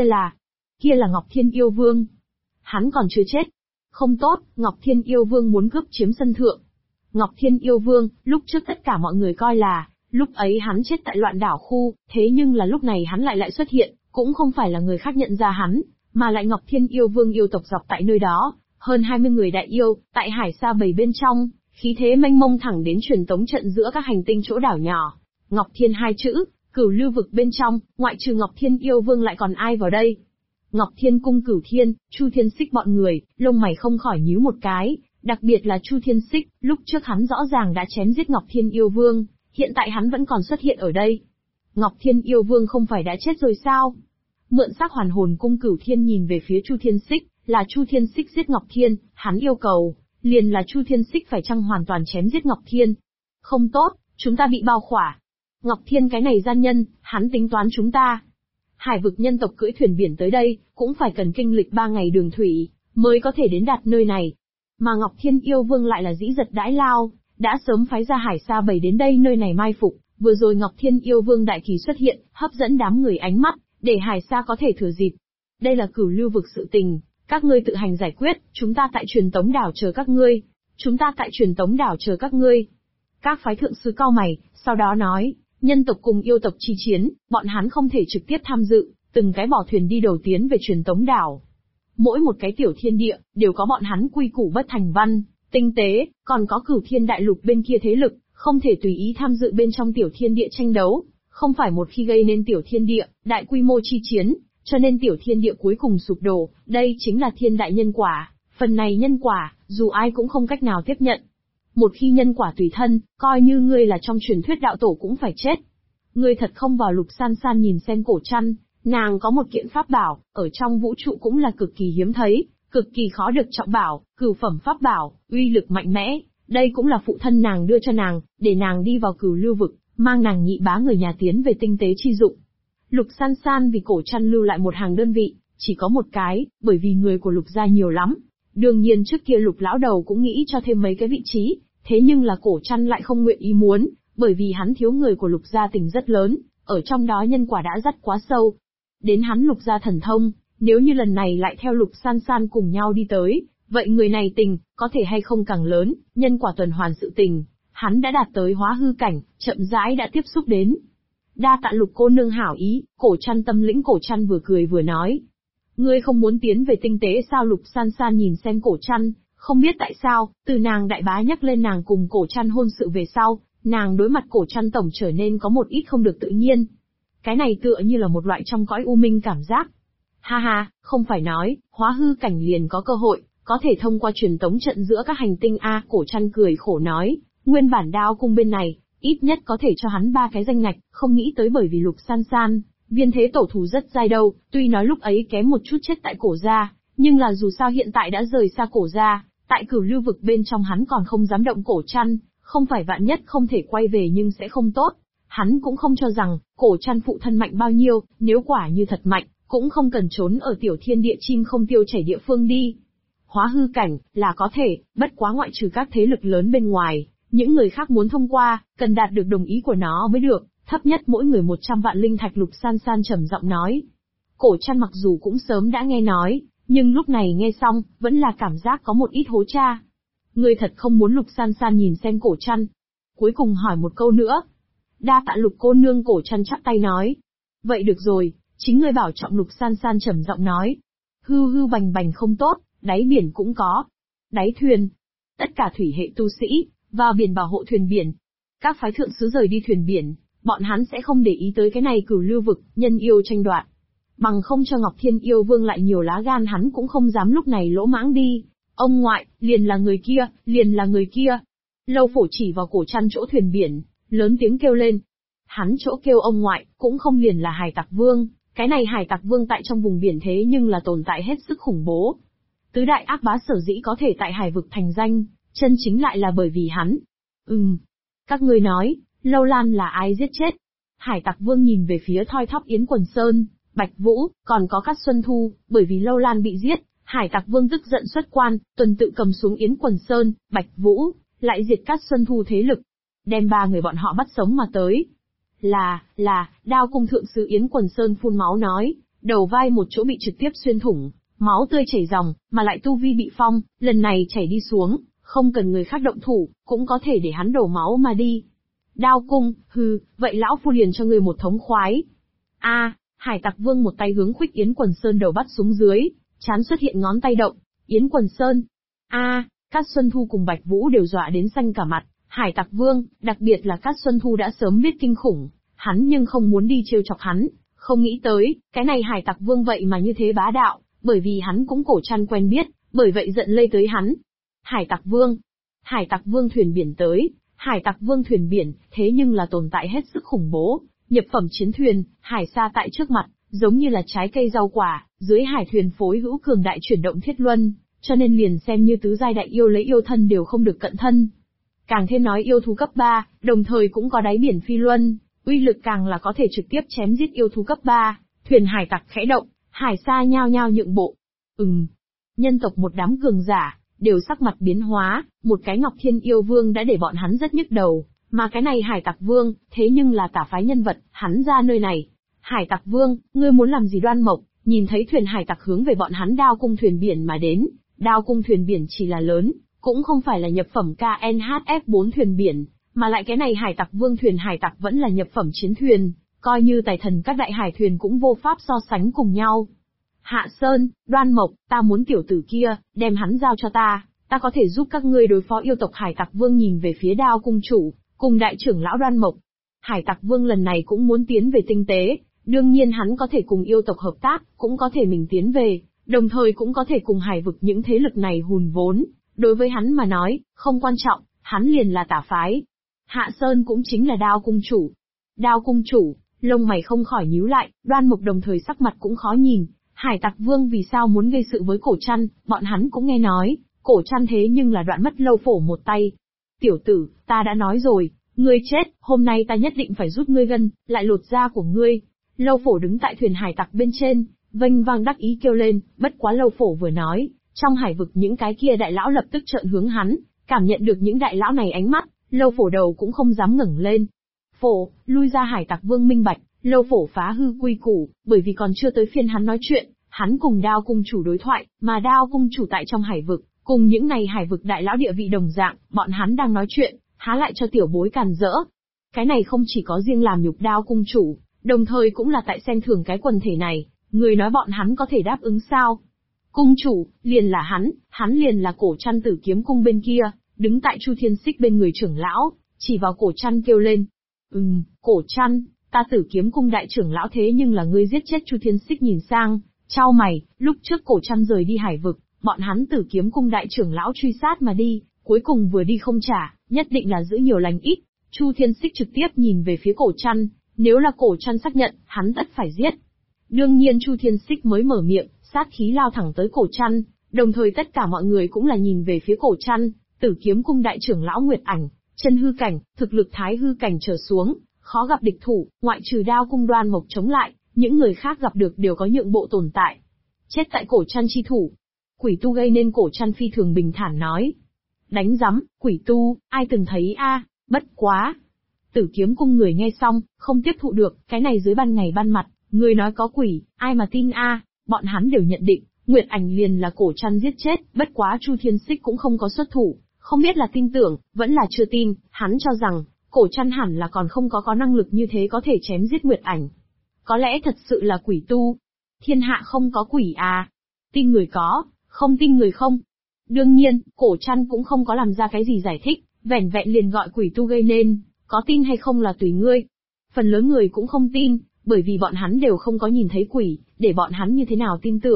là Ngọc Thiên Yêu Vương. Hắn còn chưa chết. Không tốt, Ngọc Thiên Yêu Vương muốn cướp chiếm sân thượng. Ngọc Thiên Yêu Vương, lúc trước tất cả mọi người coi là, lúc ấy hắn chết tại loạn đảo khu, thế nhưng là lúc này hắn lại xuất hiện, cũng không phải là người khác nhận ra hắn, mà lại Ngọc Thiên Yêu Vương yêu tộc dọc tại nơi đó, hơn 20 người đại yêu, tại hải sa bầy bên trong, khí thế mênh mông thẳng đến truyền tống trận giữa các hành tinh chỗ đảo nhỏ. Ngọc Thiên hai chữ, cửu lưu vực bên trong, ngoại trừ Ngọc Thiên Yêu Vương lại còn ai vào đây? Ngọc Thiên cung Cửu Thiên, Chu Thiên Xích bọn người, lông mày không khỏi nhíu một cái, đặc biệt là Chu Thiên Xích, lúc trước hắn rõ ràng đã chém giết Ngọc Thiên Yêu Vương, hiện tại hắn vẫn còn xuất hiện ở đây. Ngọc Thiên Yêu Vương không phải đã chết rồi sao? Mượn sắc hoàn hồn cung Cửu Thiên nhìn về phía Chu Thiên Xích, là Chu Thiên Xích giết Ngọc Thiên, hắn yêu cầu, liền là Chu Thiên Xích phải chăng hoàn toàn chém giết Ngọc Thiên. Không tốt, chúng ta bị bao khỏa. Ngọc Thiên cái này gian nhân, hắn tính toán chúng ta. Hải vực nhân tộc cưỡi thuyền biển tới đây, cũng phải cần kinh lịch 3 ngày đường thủy, mới có thể đến đạt nơi này. Mà Ngọc Thiên Yêu Vương lại là dĩ giật đãi lao, đã sớm phái ra hải sa bầy đến đây nơi này mai phục, vừa rồi Ngọc Thiên Yêu Vương đại kỳ xuất hiện, hấp dẫn đám người ánh mắt, để hải sa có thể thừa dịp. Đây là cửu lưu vực sự tình, các ngươi tự hành giải quyết, chúng ta tại truyền tống đảo chờ các ngươi. Chúng ta tại truyền tống đảo chờ các ngươi. Các phái thượng sư cau mày, sau đó nói, nhân tộc cùng yêu tộc chi chiến, bọn hắn không thể trực tiếp tham dự, từng cái bỏ thuyền đi đầu tiến về truyền tống đảo. Mỗi một cái tiểu thiên địa, đều có bọn hắn quy củ bất thành văn, tinh tế, còn có Cửu Thiên đại lục bên kia thế lực, không thể tùy ý tham dự bên trong tiểu thiên địa tranh đấu, không phải một khi gây nên tiểu thiên địa, đại quy mô chi chiến, cho nên tiểu thiên địa cuối cùng sụp đổ, đây chính là thiên đại nhân quả, phần này nhân quả, dù ai cũng không cách nào tiếp nhận. Một khi nhân quả tùy thân, coi như ngươi là trong truyền thuyết đạo tổ cũng phải chết. Ngươi thật không vào. Lục San San nhìn xem Cổ Trăn, nàng có một kiện pháp bảo, ở trong vũ trụ cũng là cực kỳ hiếm thấy, cực kỳ khó được trọng bảo, cửu phẩm pháp bảo, uy lực mạnh mẽ, đây cũng là phụ thân nàng đưa cho nàng, để nàng đi vào cửu lưu vực, mang nàng nhị bá người nhà tiến về tinh tế chi dụng. Lục San San vì Cổ Trăn lưu lại một hàng đơn vị, chỉ có một cái, bởi vì người của Lục gia nhiều lắm. Đương nhiên trước kia Lục lão đầu cũng nghĩ cho thêm mấy cái vị trí, thế nhưng là Cổ Trăn lại không nguyện ý muốn, bởi vì hắn thiếu người của Lục gia tình rất lớn, ở trong đó nhân quả đã dắt quá sâu. Đến hắn Lục gia thần thông, nếu như lần này lại theo Lục San San cùng nhau đi tới, vậy người này tình, có thể hay không càng lớn, nhân quả tuần hoàn sự tình, hắn đã đạt tới hóa hư cảnh, chậm rãi đã tiếp xúc đến. Đa tạ Lục cô nương hảo ý, Cổ Trăn tâm lĩnh. Cổ Trăn vừa cười vừa nói. Ngươi không muốn tiến về tinh tế sao? Lục San San nhìn xem Cổ Trăn, không biết tại sao, từ nàng đại bá nhắc lên nàng cùng Cổ Trăn hôn sự về sau, nàng đối mặt Cổ Trăn tổng trở nên có một ít không được tự nhiên. Cái này tựa như là một loại trong cõi u minh cảm giác. Ha ha, không phải nói, hóa hư cảnh liền có cơ hội, có thể thông qua truyền tống trận giữa các hành tinh a. Cổ Trăn cười khổ nói, nguyên bản Đao cung bên này, ít nhất có thể cho hắn 3 cái danh ngạch, không nghĩ tới bởi vì Lục San San, Viên Thế Tổ thù rất dai đâu, tuy nói lúc ấy kém một chút chết tại Cổ gia, nhưng là dù sao hiện tại đã rời xa Cổ gia, tại cửu lưu vực bên trong hắn còn không dám động Cổ Trăn, không phải vạn nhất không thể quay về nhưng sẽ không tốt. Hắn cũng không cho rằng, Cổ Trăn phụ thân mạnh bao nhiêu, nếu quả như thật mạnh, cũng không cần trốn ở tiểu thiên địa chim không tiêu chảy địa phương đi. Hóa hư cảnh, là có thể, bất quá ngoại trừ các thế lực lớn bên ngoài, những người khác muốn thông qua, cần đạt được đồng ý của nó mới được, thấp nhất mỗi người 100 vạn linh thạch. Lục San San trầm giọng nói. Cổ Trăn mặc dù cũng sớm đã nghe nói, nhưng lúc này nghe xong, vẫn là cảm giác có một ít hố cha. Ngươi thật không muốn? Lục San San nhìn xem Cổ Trăn, cuối cùng hỏi một câu nữa. Đa tạ Lục cô nương. Cổ Trăn chắp tay nói. Vậy được rồi, chính ngươi bảo trọng. Lục San San trầm giọng nói. Hư hư bành bành không tốt, đáy biển cũng có. Đáy thuyền. Tất cả thủy hệ tu sĩ, vào biển bảo hộ thuyền biển. Các phái thượng sứ rời đi thuyền biển, bọn hắn sẽ không để ý tới cái này cửu lưu vực, nhân yêu tranh đoạt. Bằng không cho Ngọc Thiên Yêu Vương lại nhiều lá gan hắn cũng không dám lúc này lỗ mãng đi. Ông ngoại, liền là người kia, liền là người kia. Lâu Phổ chỉ vào cổ chăn chỗ thuyền biển, lớn tiếng kêu lên. Hắn chỗ kêu ông ngoại, cũng không liền là Hải Tặc Vương, cái này Hải Tặc Vương tại trong vùng biển thế nhưng là tồn tại hết sức khủng bố. Tứ đại ác bá sở dĩ có thể tại hải vực thành danh, chân chính lại là bởi vì hắn. Các ngươi nói, Lâu Lan là ai giết chết? Hải Tặc Vương nhìn về phía thoi thóp Yến Quần Sơn, Bạch Vũ, còn có Cát Xuân Thu, bởi vì Lâu Lan bị giết, Hải Tặc Vương tức giận xuất quan, tuần tự cầm xuống Yến Quần Sơn, Bạch Vũ, lại diệt Cát Xuân Thu thế lực, đem ba người bọn họ bắt sống mà tới. Đao cung thượng sứ Yến Quần Sơn phun máu nói, đầu vai một chỗ bị trực tiếp xuyên thủng, máu tươi chảy ròng, mà lại tu vi bị phong, lần này chảy đi xuống, không cần người khác động thủ, cũng có thể để hắn đổ máu mà đi. Đao cung, vậy lão phu liền cho người một thống khoái. Hải Tặc Vương một tay hướng Khuếch Yến Quần Sơn đầu bắt xuống dưới, chán xuất hiện ngón tay động, Yến Quần Sơn. Cát Xuân Thu cùng Bạch Vũ đều dọa đến xanh cả mặt, Hải Tặc Vương, đặc biệt là Cát Xuân Thu đã sớm biết kinh khủng, hắn nhưng không muốn đi trêu chọc hắn, không nghĩ tới, cái này Hải Tặc Vương vậy mà như thế bá đạo, bởi vì hắn cũng cổ chăn quen biết, bởi vậy giận lây tới hắn. Hải Tặc Vương thuyền biển tới, Hải Tặc Vương thuyền biển, thế nhưng là tồn tại hết sức khủng bố, nhập phẩm chiến thuyền, hải sa tại trước mặt, giống như là trái cây rau quả, dưới hải thuyền phối hữu cường đại chuyển động thiết luân, cho nên liền xem như tứ giai đại yêu lấy yêu thân đều không được cận thân. Càng thêm nói yêu thú cấp 3, đồng thời cũng có đáy biển phi luân, uy lực càng là có thể trực tiếp chém giết yêu thú cấp 3, thuyền hải tặc khẽ động, hải sa nhao nhao nhượng bộ. Nhân tộc một đám cường giả, đều sắc mặt biến hóa, một cái Ngọc Thiên Yêu Vương đã để bọn hắn rất nhức đầu, mà cái này Hải Tặc Vương, thế nhưng là tả phái nhân vật, hắn ra nơi này. Hải Tặc Vương, ngươi muốn làm gì? Đoan Mộc, nhìn thấy thuyền hải tặc hướng về bọn hắn đao cung thuyền biển mà đến, đao cung thuyền biển chỉ là lớn, cũng không phải là nhập phẩm KNHF4 thuyền biển, mà lại cái này Hải Tặc Vương thuyền hải tặc vẫn là nhập phẩm chiến thuyền, coi như tài thần các đại hải thuyền cũng vô pháp so sánh cùng nhau. Hạ Sơn, Đoan Mộc, ta muốn tiểu tử kia, đem hắn giao cho ta có thể giúp các ngươi đối phó yêu tộc. Hải Tặc Vương nhìn về phía đao cung chủ, cùng đại trưởng lão Đoan Mộc. Hải Tặc Vương lần này cũng muốn tiến về tinh tế, đương nhiên hắn có thể cùng yêu tộc hợp tác, cũng có thể mình tiến về, đồng thời cũng có thể cùng hải vực những thế lực này hùn vốn. Đối với hắn mà nói, không quan trọng, hắn liền là tả phái. Hạ Sơn cũng chính là đao cung chủ. Đao cung chủ, lông mày không khỏi nhíu lại, Đoan Mộc đồng thời sắc mặt cũng khó nhìn. Hải Tặc Vương vì sao muốn gây sự với Cổ Trăn, bọn hắn cũng nghe nói, Cổ Trăn thế nhưng là đoạn mất Lâu Phổ một tay. Tiểu tử, ta đã nói rồi, ngươi chết, hôm nay ta nhất định phải rút ngươi gân, lại lột da của ngươi. Lâu Phổ đứng tại thuyền hải tặc bên trên, vênh vang đắc ý kêu lên, bất quá Lâu Phổ vừa nói, trong hải vực những cái kia đại lão lập tức trợn hướng hắn, cảm nhận được những đại lão này ánh mắt, Lâu Phổ đầu cũng không dám ngẩng lên. Phổ, lui ra. Hải Tặc Vương minh bạch, Lâu Phổ phá hư quy củ, bởi vì còn chưa tới phiên hắn nói chuyện, hắn cùng Đao cung chủ đối thoại, mà Đao cung chủ tại trong hải vực, cùng những này hải vực đại lão địa vị đồng dạng, bọn hắn đang nói chuyện, há lại cho tiểu bối càn rỡ. Cái này không chỉ có riêng làm nhục Đao cung chủ, đồng thời cũng là tại xem thường cái quần thể này, người nói bọn hắn có thể đáp ứng sao? Cung chủ, liền là hắn liền là Cổ Trăn Tử Kiếm cung bên kia, đứng tại Chu Thiên Xích bên người trưởng lão, chỉ vào Cổ Trăn kêu lên. Cổ Trăn, ta Tử Kiếm cung đại trưởng lão thế nhưng là ngươi giết chết Chu Thiên Xích nhìn sang, chau mày, lúc trước Cổ Trăn rời đi hải vực, bọn hắn Tử Kiếm cung đại trưởng lão truy sát mà đi, cuối cùng vừa đi không trả, nhất định là giữ nhiều lành ít. Chu Thiên Xích trực tiếp nhìn về phía Cổ Trăn, nếu là Cổ Trăn xác nhận, hắn tất phải giết. Đương nhiên Chu Thiên Xích mới mở miệng, sát khí lao thẳng tới Cổ Trăn, đồng thời tất cả mọi người cũng là nhìn về phía Cổ Trăn. Tử Kiếm cung đại trưởng lão Nguyệt Ảnh, chân hư cảnh, thực lực thái hư cảnh trở xuống, khó gặp địch thủ, ngoại trừ Đao cung Đoan Mộc chống lại, những người khác gặp được đều có nhượng bộ tồn tại. Chết tại Cổ Trăn chi thủ. Quỷ tu gây nên. Cổ Trăn phi thường bình thản nói. Đánh rắm, quỷ tu, ai từng thấy a? Bất quá. Tử Kiếm cung người nghe xong, không tiếp thụ được, cái này dưới ban ngày ban mặt, người nói có quỷ, ai mà tin a? Bọn hắn đều nhận định, Nguyệt Ảnh liền là Cổ Trăn giết chết, bất quá Chu Thiên Xích cũng không có xuất thủ, không biết là tin tưởng, vẫn là chưa tin, hắn cho rằng, Cổ Trăn hẳn là còn không có năng lực như thế có thể chém giết Nguyệt Ảnh. Có lẽ thật sự là quỷ tu. Thiên hạ không có quỷ à? Tin người có, không tin người không. Đương nhiên, Cổ Trăn cũng không có làm ra cái gì giải thích, vẻn vẹn liền gọi quỷ tu gây nên, có tin hay không là tùy ngươi. Phần lớn người cũng không tin, bởi vì bọn hắn đều không có nhìn thấy quỷ, để bọn hắn như thế nào tin tưởng.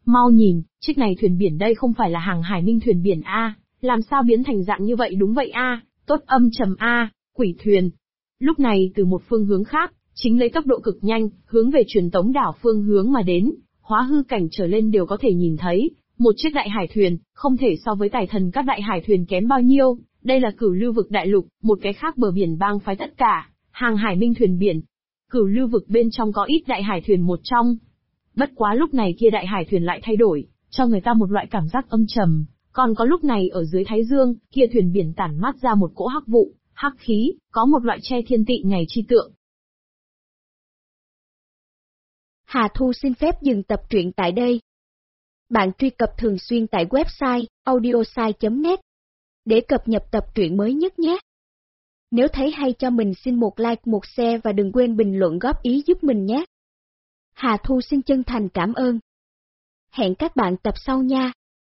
Mau nhìn, chiếc này thuyền biển đây không phải là hàng hải ninh thuyền biển a, làm sao biến thành dạng như vậy? Đúng vậy a, tốt âm trầm a, quỷ thuyền. Lúc này từ một phương hướng khác, chính lấy tốc độ cực nhanh, hướng về truyền tống đảo phương hướng mà đến, hóa hư cảnh trở lên đều có thể nhìn thấy, một chiếc đại hải thuyền, không thể so với tài thần các đại hải thuyền kém bao nhiêu, đây là Cửu Lưu vực đại lục, một cái khác bờ biển bang phái tất cả, hàng hải minh thuyền biển. Cửu Lưu vực bên trong có ít đại hải thuyền một trong. Bất quá lúc này kia đại hải thuyền lại thay đổi, cho người ta một loại cảm giác âm trầm, còn có lúc này ở dưới thái dương, kia thuyền biển tản mát ra một cỗ hắc vụ, hắc khí, có một loại che thiên tị ngày chi tượng. Hà Thu xin phép dừng tập truyện tại đây. Bạn truy cập thường xuyên tại website audiosai.net để cập nhật tập truyện mới nhất nhé. Nếu thấy hay cho mình xin một like, một share và đừng quên bình luận góp ý giúp mình nhé. Hà Thu xin chân thành cảm ơn. Hẹn các bạn tập sau nha.